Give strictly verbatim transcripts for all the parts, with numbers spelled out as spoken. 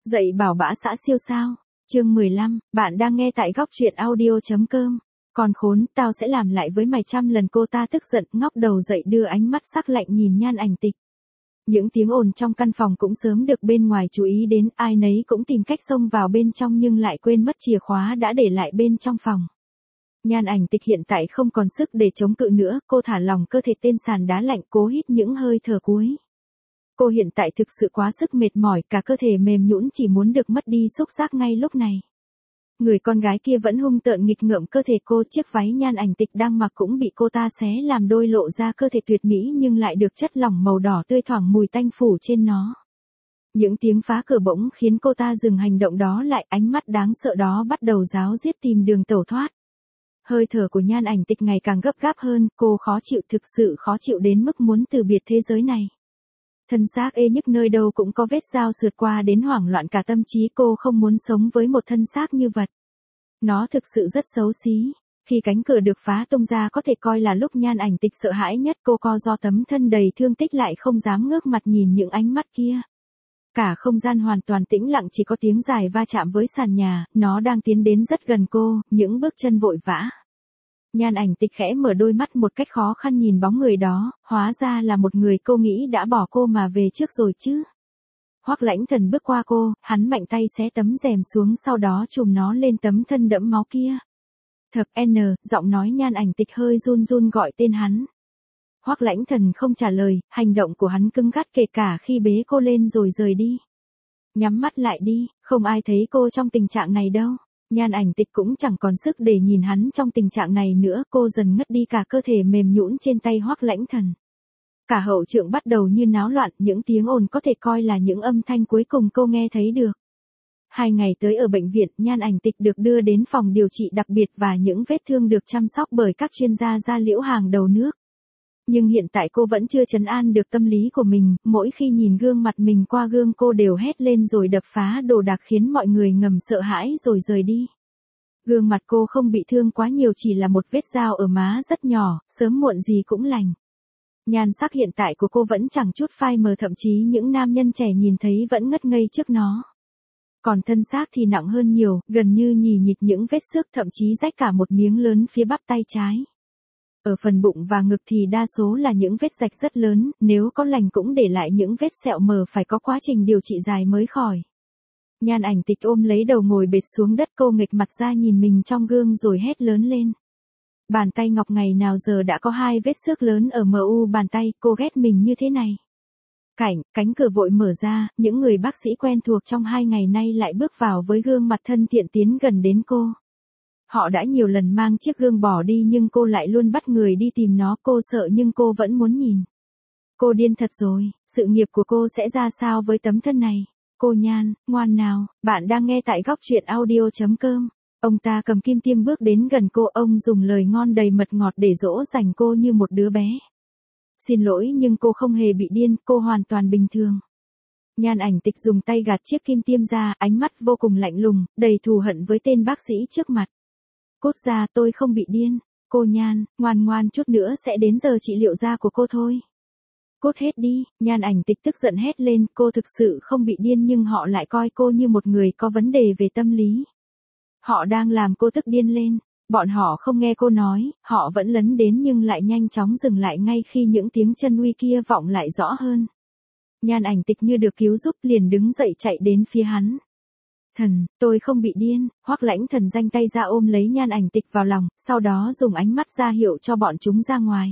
Dạy bảo bã xã siêu sao. Chương mười lăm, bạn đang nghe tại góc truyện audio.com. Còn khốn, tao sẽ làm lại với mày trăm lần. Cô ta tức giận, ngóc đầu dậy đưa ánh mắt sắc lạnh nhìn Nhan Ảnh Tịch. Những tiếng ồn trong căn phòng cũng sớm được bên ngoài chú ý đến, ai nấy cũng tìm cách xông vào bên trong nhưng lại quên mất chìa khóa đã để lại bên trong phòng. Nhan Ảnh Tịch hiện tại không còn sức để chống cự nữa, cô thả lỏng cơ thể tên sàn đá lạnh, cố hít những hơi thở cuối. Cô hiện tại thực sự quá sức mệt mỏi, cả cơ thể mềm nhũn chỉ muốn được mất đi xúc giác ngay lúc này. Người con gái kia vẫn hung tợn nghịch ngợm cơ thể cô, chiếc váy Nhan Ảnh Tịch đang mặc cũng bị cô ta xé làm đôi, lộ ra cơ thể tuyệt mỹ nhưng lại được chất lỏng màu đỏ tươi thoảng mùi tanh phủ trên nó. Những tiếng phá cửa bỗng khiến cô ta dừng hành động đó lại, ánh mắt đáng sợ đó bắt đầu ráo riết tìm đường tẩu thoát. Hơi thở của Nhan Ảnh Tịch ngày càng gấp gáp hơn, cô khó chịu, thực sự khó chịu đến mức muốn từ biệt thế giới này. Thân xác ê nhức, nơi đâu cũng có vết dao sượt qua đến hoảng loạn cả tâm trí, cô không muốn sống với một thân xác như vật. Nó thực sự rất xấu xí. Khi cánh cửa được phá tung ra có thể coi là lúc Nhan Ảnh Tịch sợ hãi nhất, cô co do tấm thân đầy thương tích lại không dám ngước mặt nhìn những ánh mắt kia. Cả không gian hoàn toàn tĩnh lặng, chỉ có tiếng giày va chạm với sàn nhà, nó đang tiến đến rất gần cô, những bước chân vội vã. Nhan Ảnh Tịch khẽ mở đôi mắt một cách khó khăn nhìn bóng người đó, hóa ra là một người cô nghĩ đã bỏ cô mà về trước rồi chứ. Hoắc Lãnh Thần bước qua cô, hắn mạnh tay xé tấm rèm xuống, sau đó chùm nó lên tấm thân đẫm máu kia. Thập N, giọng nói Nhan Ảnh Tịch hơi run run gọi tên hắn. Hoắc Lãnh Thần không trả lời, hành động của hắn cứng gắt kể cả khi bế cô lên rồi rời đi. Nhắm mắt lại đi, không ai thấy cô trong tình trạng này đâu. Nhan Ảnh Tịch cũng chẳng còn sức để nhìn hắn trong tình trạng này nữa, cô dần ngất đi, cả cơ thể mềm nhũn trên tay Hoắc Lãnh Thần. Cả hậu trượng bắt đầu như náo loạn, những tiếng ồn có thể coi là những âm thanh cuối cùng cô nghe thấy được. Hai ngày tới ở bệnh viện, Nhan Ảnh Tịch được đưa đến phòng điều trị đặc biệt và những vết thương được chăm sóc bởi các chuyên gia da liễu hàng đầu nước. Nhưng hiện tại cô vẫn chưa trấn an được tâm lý của mình, mỗi khi nhìn gương mặt mình qua gương cô đều hét lên rồi đập phá đồ đạc khiến mọi người ngầm sợ hãi rồi rời đi. Gương mặt cô không bị thương quá nhiều, chỉ là một vết dao ở má rất nhỏ, sớm muộn gì cũng lành. Nhan sắc hiện tại của cô vẫn chẳng chút phai mờ, thậm chí những nam nhân trẻ nhìn thấy vẫn ngất ngây trước nó. Còn thân xác thì nặng hơn nhiều, gần như nhì nhịt những vết xước, thậm chí rách cả một miếng lớn phía bắp tay trái. Ở phần bụng và ngực thì đa số là những vết rạch rất lớn, nếu có lành cũng để lại những vết sẹo mờ, phải có quá trình điều trị dài mới khỏi. Nhan Ảnh Tịch ôm lấy đầu ngồi bệt xuống đất, cô nghịch mặt ra nhìn mình trong gương rồi hét lớn lên. Bàn tay ngọc ngày nào giờ đã có hai vết xước lớn ở mu bàn tay, cô ghét mình như thế này. Cảnh, cánh cửa vội mở ra, những người bác sĩ quen thuộc trong hai ngày nay lại bước vào với gương mặt thân thiện tiến gần đến cô. Họ đã nhiều lần mang chiếc gương bỏ đi nhưng cô lại luôn bắt người đi tìm nó, cô sợ nhưng cô vẫn muốn nhìn. Cô điên thật rồi, sự nghiệp của cô sẽ ra sao với tấm thân này? Cô Nhan, ngoan nào, bạn đang nghe tại góc truyện audio.com. Ông ta cầm kim tiêm bước đến gần cô, ông dùng lời ngon đầy mật ngọt để dỗ dành cô như một đứa bé. Xin lỗi nhưng cô không hề bị điên, cô hoàn toàn bình thường. Nhan Ảnh Tịch dùng tay gạt chiếc kim tiêm ra, ánh mắt vô cùng lạnh lùng, đầy thù hận với tên bác sĩ trước mặt. Cút ra, tôi không bị điên. Cô Nhan, ngoan ngoan chút nữa sẽ đến giờ trị liệu da của cô thôi. Cút hết đi. Nhan Ảnh Tịch tức giận hét lên, cô thực sự không bị điên nhưng họ lại coi cô như một người có vấn đề về tâm lý. Họ đang làm cô tức điên lên. Bọn họ không nghe cô nói, họ vẫn lấn đến nhưng lại nhanh chóng dừng lại ngay khi những tiếng chân uy kia vọng lại rõ hơn. Nhan Ảnh Tịch như được cứu giúp liền đứng dậy chạy đến phía hắn. Thần, tôi không bị điên. Hoắc Lãnh Thần giang tay ra ôm lấy Nhan Ảnh Tịch vào lòng, sau đó dùng ánh mắt ra hiệu cho bọn chúng ra ngoài.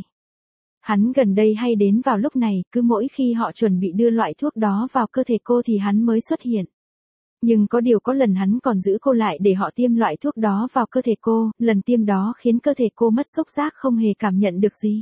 Hắn gần đây hay đến vào lúc này, cứ mỗi khi họ chuẩn bị đưa loại thuốc đó vào cơ thể cô thì hắn mới xuất hiện. Nhưng có điều có lần hắn còn giữ cô lại để họ tiêm loại thuốc đó vào cơ thể cô, lần tiêm đó khiến cơ thể cô mất xúc giác, không hề cảm nhận được gì.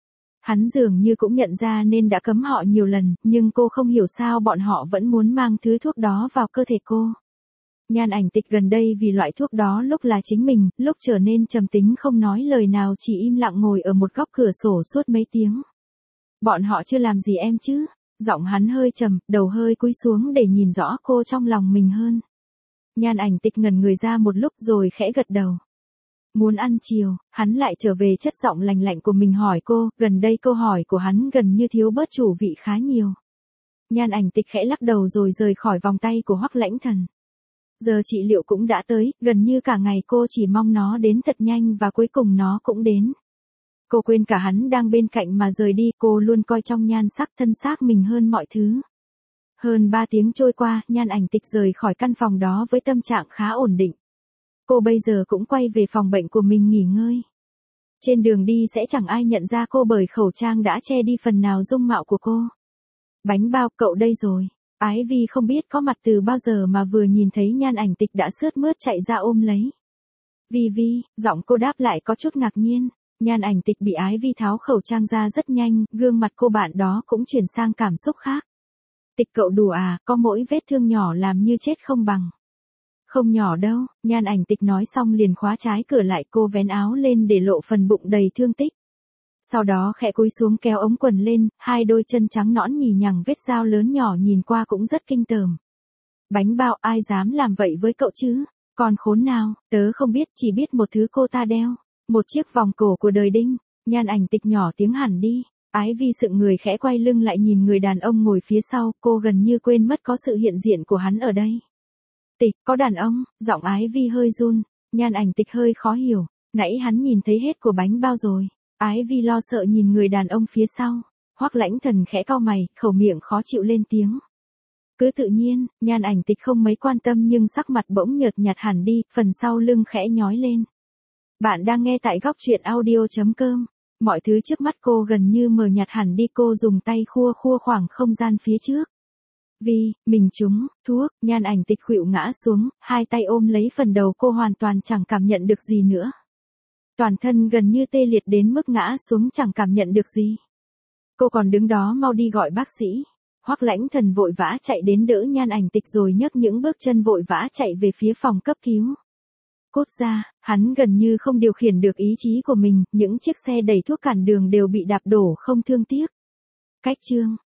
Hắn dường như cũng nhận ra nên đã cấm họ nhiều lần, nhưng cô không hiểu sao bọn họ vẫn muốn mang thứ thuốc đó vào cơ thể cô. Nhan Ảnh Tịch gần đây vì loại thuốc đó lúc là chính mình, lúc trở nên trầm tính không nói lời nào, chỉ im lặng ngồi ở một góc cửa sổ suốt mấy tiếng. Bọn họ chưa làm gì em chứ? Giọng hắn hơi trầm, đầu hơi cúi xuống để nhìn rõ cô trong lòng mình hơn. Nhan Ảnh Tịch ngẩn người ra một lúc rồi khẽ gật đầu. Muốn ăn chiều, hắn lại trở về chất giọng lành lạnh của mình hỏi cô, gần đây câu hỏi của hắn gần như thiếu bớt chủ vị khá nhiều. Nhan Ảnh Tịch khẽ lắc đầu rồi rời khỏi vòng tay của Hoắc Lãnh Thần. Giờ trị liệu cũng đã tới, gần như cả ngày cô chỉ mong nó đến thật nhanh và cuối cùng nó cũng đến. Cô quên cả hắn đang bên cạnh mà rời đi, cô luôn coi trọng nhan sắc thân xác mình hơn mọi thứ. Hơn ba tiếng trôi qua, Nhan Ảnh Tịch rời khỏi căn phòng đó với tâm trạng khá ổn định. Cô bây giờ cũng quay về phòng bệnh của mình nghỉ ngơi. Trên đường đi sẽ chẳng ai nhận ra cô bởi khẩu trang đã che đi phần nào dung mạo của cô. Bánh bao, cậu đây rồi. Ái Vi không biết có mặt từ bao giờ mà vừa nhìn thấy Nhan Ảnh Tịch đã sướt mướt chạy ra ôm lấy. Vi Vi, giọng cô đáp lại có chút ngạc nhiên. Nhan Ảnh Tịch bị Ái Vi tháo khẩu trang ra rất nhanh, gương mặt cô bạn đó cũng chuyển sang cảm xúc khác. Tịch cậu đùa à, có mỗi vết thương nhỏ làm như chết không bằng. Không nhỏ đâu, Nhan Ảnh Tịch nói xong liền khóa trái cửa lại, cô vén áo lên để lộ phần bụng đầy thương tích. Sau đó khẽ cúi xuống kéo ống quần lên, hai đôi chân trắng nõn nhì nhằng vết dao lớn nhỏ nhìn qua cũng rất kinh tởm. Bánh bao, ai dám làm vậy với cậu chứ? Còn khốn nào, tớ không biết, chỉ biết một thứ cô ta đeo. Một chiếc vòng cổ của đời đinh. Nhan Ảnh Tịch nhỏ tiếng hẳn đi. Ái Vi sững người khẽ quay lưng lại nhìn người đàn ông ngồi phía sau, cô gần như quên mất có sự hiện diện của hắn ở đây. Tịch, có đàn ông, giọng Ái Vi hơi run. Nhan Ảnh Tịch hơi khó hiểu, nãy hắn nhìn thấy hết của bánh bao rồi. Ái Vi lo sợ nhìn người đàn ông phía sau. Hoắc Lãnh Thần khẽ cau mày, khẩu miệng khó chịu lên tiếng. Cứ tự nhiên, Nhan Ảnh Tịch không mấy quan tâm nhưng sắc mặt bỗng nhợt nhạt hẳn đi, phần sau lưng khẽ nhói lên. Bạn đang nghe tại góc truyện audio chấm com. Mọi thứ trước mắt cô gần như mờ nhạt hẳn đi, cô dùng tay khua khua khoảng không gian phía trước. Vi, mình trúng, thuốc, Nhan Ảnh Tịch khuỵu ngã xuống, hai tay ôm lấy phần đầu, cô hoàn toàn chẳng cảm nhận được gì nữa. Toàn thân gần như tê liệt đến mức ngã xuống chẳng cảm nhận được gì. Cô còn đứng đó, mau đi gọi bác sĩ. Hoắc Lãnh Thần vội vã chạy đến đỡ Nhan Ảnh Tịch rồi nhấc những bước chân vội vã chạy về phía phòng cấp cứu. Cốt ra, hắn gần như không điều khiển được ý chí của mình, những chiếc xe đẩy thuốc cản đường đều bị đạp đổ không thương tiếc. Cách chương,